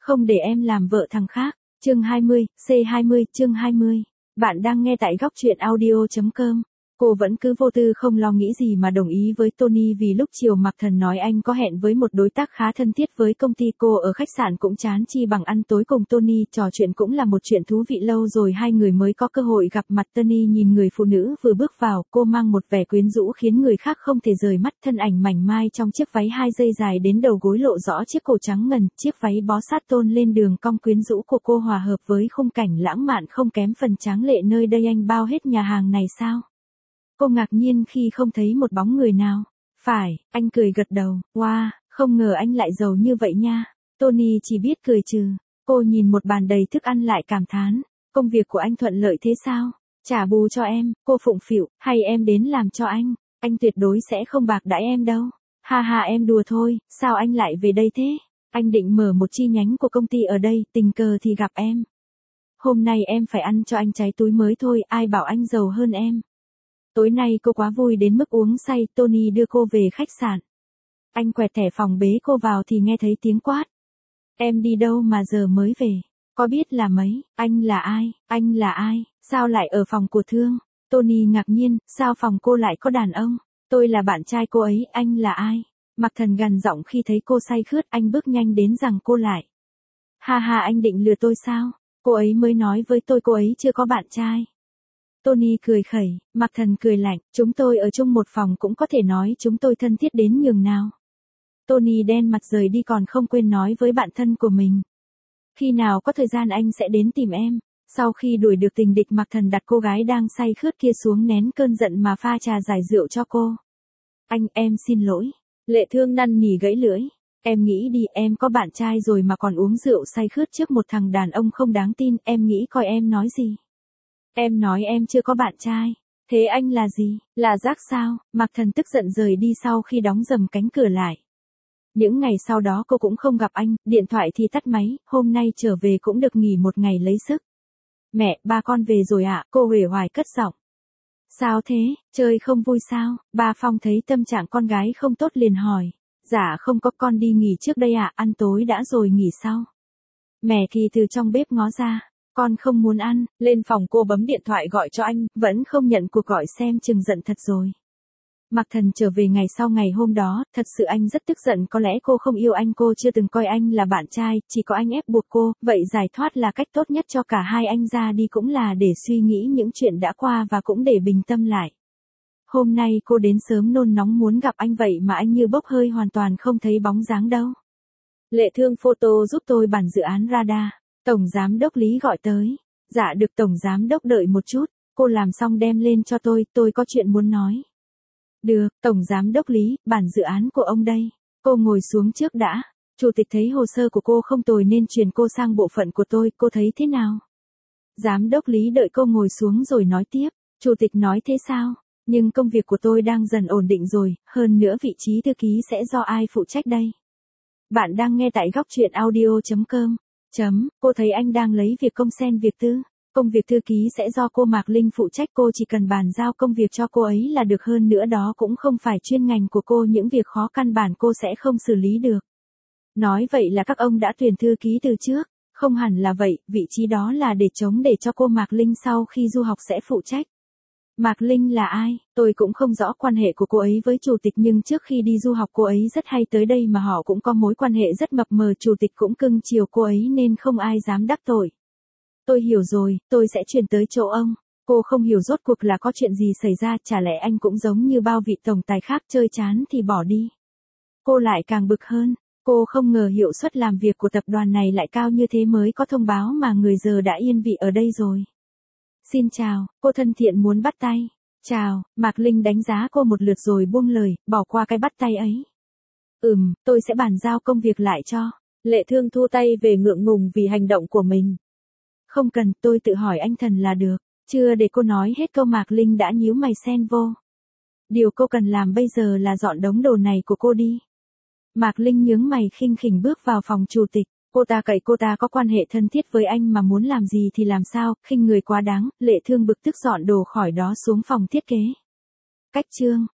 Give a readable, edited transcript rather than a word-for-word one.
Không để em làm vợ thằng khác. Chương 20, C20, chương 20. Bạn đang nghe tại góc truyện audio.com. Cô vẫn cứ vô tư không lo nghĩ gì mà đồng ý với Tony vì lúc chiều Mạc Thần nói anh có hẹn với một đối tác khá thân thiết với công ty cô ở khách sạn cũng chán chi bằng ăn tối cùng Tony, trò chuyện cũng là một chuyện thú vị lâu rồi hai người mới có cơ hội gặp mặt. Tony nhìn người phụ nữ vừa bước vào, cô mang một vẻ quyến rũ khiến người khác không thể rời mắt, thân ảnh mảnh mai trong chiếc váy 2 dây dài đến đầu gối lộ rõ chiếc cổ trắng ngần, chiếc váy bó sát tôn lên đường cong quyến rũ của cô hòa hợp với khung cảnh lãng mạn không kém phần tráng lệ nơi đây. Anh bao hết nhà hàng này sao? Cô ngạc nhiên khi không thấy một bóng người nào. Phải, anh cười gật đầu. Wow, không ngờ anh lại giàu như vậy nha. Tony chỉ biết cười trừ. Cô nhìn một bàn đầy thức ăn lại cảm thán. Công việc của anh thuận lợi thế sao? Trả bù cho em, cô phụng phịu, hay em đến làm cho anh tuyệt đối sẽ không bạc đãi em đâu. Ha ha, em đùa thôi, sao anh lại về đây thế? Anh định mở một chi nhánh của công ty ở đây, tình cờ thì gặp em. Hôm nay em phải ăn cho anh cháy túi mới thôi, ai bảo anh giàu hơn em. Tối nay cô quá vui đến mức uống say, Tony đưa cô về khách sạn. Anh quẹt thẻ phòng bế cô vào thì nghe thấy tiếng quát. Em đi đâu mà giờ mới về? Có biết là mấy? Anh là ai? Anh là ai? Sao lại ở phòng của Thương? Tony ngạc nhiên, sao phòng cô lại có đàn ông? Tôi là bạn trai cô ấy, anh là ai? Mạc Thần gằn giọng khi thấy cô say khướt, anh bước nhanh đến giằng cô lại. Ha ha, anh định lừa tôi sao? Cô ấy mới nói với tôi cô ấy chưa có bạn trai. Tony cười khẩy, Mạc Thần cười lạnh, chúng tôi ở chung một phòng cũng có thể nói chúng tôi thân thiết đến nhường nào. Tony đen mặt rời đi còn không quên nói với bạn thân của mình. Khi nào có thời gian anh sẽ đến tìm em. Sau khi đuổi được tình địch, Mạc Thần đặt cô gái đang say khướt kia xuống nén cơn giận mà pha trà giải rượu cho cô. Em xin lỗi. Lệ Thương năn nỉ gãy lưỡi. Em nghĩ đi, em có bạn trai rồi mà còn uống rượu say khướt trước một thằng đàn ông không đáng tin, em nghĩ coi em nói gì. Em nói em chưa có bạn trai. Thế anh là gì? Là rác sao? Mạc Thần tức giận rời đi sau khi đóng dầm cánh cửa lại. Những ngày sau đó cô cũng không gặp anh, điện thoại thì tắt máy, hôm nay trở về cũng được nghỉ một ngày lấy sức. Mẹ, ba con về rồi ạ, cô uể oải cất giọng. Sao thế, chơi không vui sao? Ba Phong thấy tâm trạng con gái không tốt liền hỏi. Dạ không có, con đi nghỉ trước đây ạ, ăn tối đã rồi nghỉ sau. Mẹ thì từ trong bếp ngó ra. Con không muốn ăn, lên phòng cô bấm điện thoại gọi cho anh, vẫn không nhận cuộc gọi xem chừng giận thật rồi. Mạc Thần trở về ngày sau ngày hôm đó, thật sự anh rất tức giận, có lẽ cô không yêu anh, cô chưa từng coi anh là bạn trai, chỉ có anh ép buộc cô, vậy giải thoát là cách tốt nhất cho cả hai, anh ra đi cũng là để suy nghĩ những chuyện đã qua và cũng để bình tâm lại. Hôm nay cô đến sớm nôn nóng muốn gặp anh vậy mà anh như bốc hơi hoàn toàn không thấy bóng dáng đâu. Lệ Thương photo giúp tôi bản dự án radar. Tổng giám đốc Lý gọi tới. Dạ được, tổng giám đốc đợi một chút, cô làm xong đem lên cho tôi có chuyện muốn nói. Được, tổng giám đốc Lý, bản dự án của ông đây. Cô ngồi xuống trước đã. Chủ tịch thấy hồ sơ của cô không tồi nên chuyển cô sang bộ phận của tôi, cô thấy thế nào? Giám đốc Lý đợi cô ngồi xuống rồi nói tiếp. Chủ tịch nói thế sao? Nhưng công việc của tôi đang dần ổn định rồi, hơn nữa vị trí thư ký sẽ do ai phụ trách đây? Bạn đang nghe tại góc truyện audio.com. Cô thấy anh đang lấy việc công xen việc tư. Công việc thư ký sẽ do cô Mạc Linh phụ trách, cô chỉ cần bàn giao công việc cho cô ấy là được, hơn nữa đó cũng không phải chuyên ngành của cô, những việc khó căn bản cô sẽ không xử lý được. Nói vậy là các ông đã tuyển thư ký từ trước, không hẳn là vậy, vị trí đó là để trống để cho cô Mạc Linh sau khi du học sẽ phụ trách. Mạc Linh là ai? Tôi cũng không rõ quan hệ của cô ấy với chủ tịch, nhưng trước khi đi du học cô ấy rất hay tới đây mà họ cũng có mối quan hệ rất mập mờ, chủ tịch cũng cưng chiều cô ấy nên không ai dám đắc tội. Tôi hiểu rồi, tôi sẽ chuyển tới chỗ ông. Cô không hiểu rốt cuộc là có chuyện gì xảy ra, chả lẽ anh cũng giống như bao vị tổng tài khác chơi chán thì bỏ đi. Cô lại càng bực hơn, cô không ngờ hiệu suất làm việc của tập đoàn này lại cao như thế, mới có thông báo mà người giờ đã yên vị ở đây rồi. Xin chào, cô thân thiện muốn bắt tay. Chào, Mạc Linh đánh giá cô một lượt rồi buông lời, bỏ qua cái bắt tay ấy. Tôi sẽ bàn giao công việc lại cho. Lệ Thương thu tay về ngượng ngùng vì hành động của mình. Không cần, tôi tự hỏi anh Thần là được. Chưa để cô nói hết câu Mạc Linh đã nhíu mày xen vô. Điều cô cần làm bây giờ là dọn đống đồ này của cô đi. Mạc Linh nhướng mày khinh khỉnh bước vào phòng chủ tịch. Cô ta có quan hệ thân thiết với anh mà muốn làm gì thì làm sao, khinh người quá đáng. Lệ Thương bực tức dọn đồ khỏi đó xuống phòng thiết kế. Cách chương,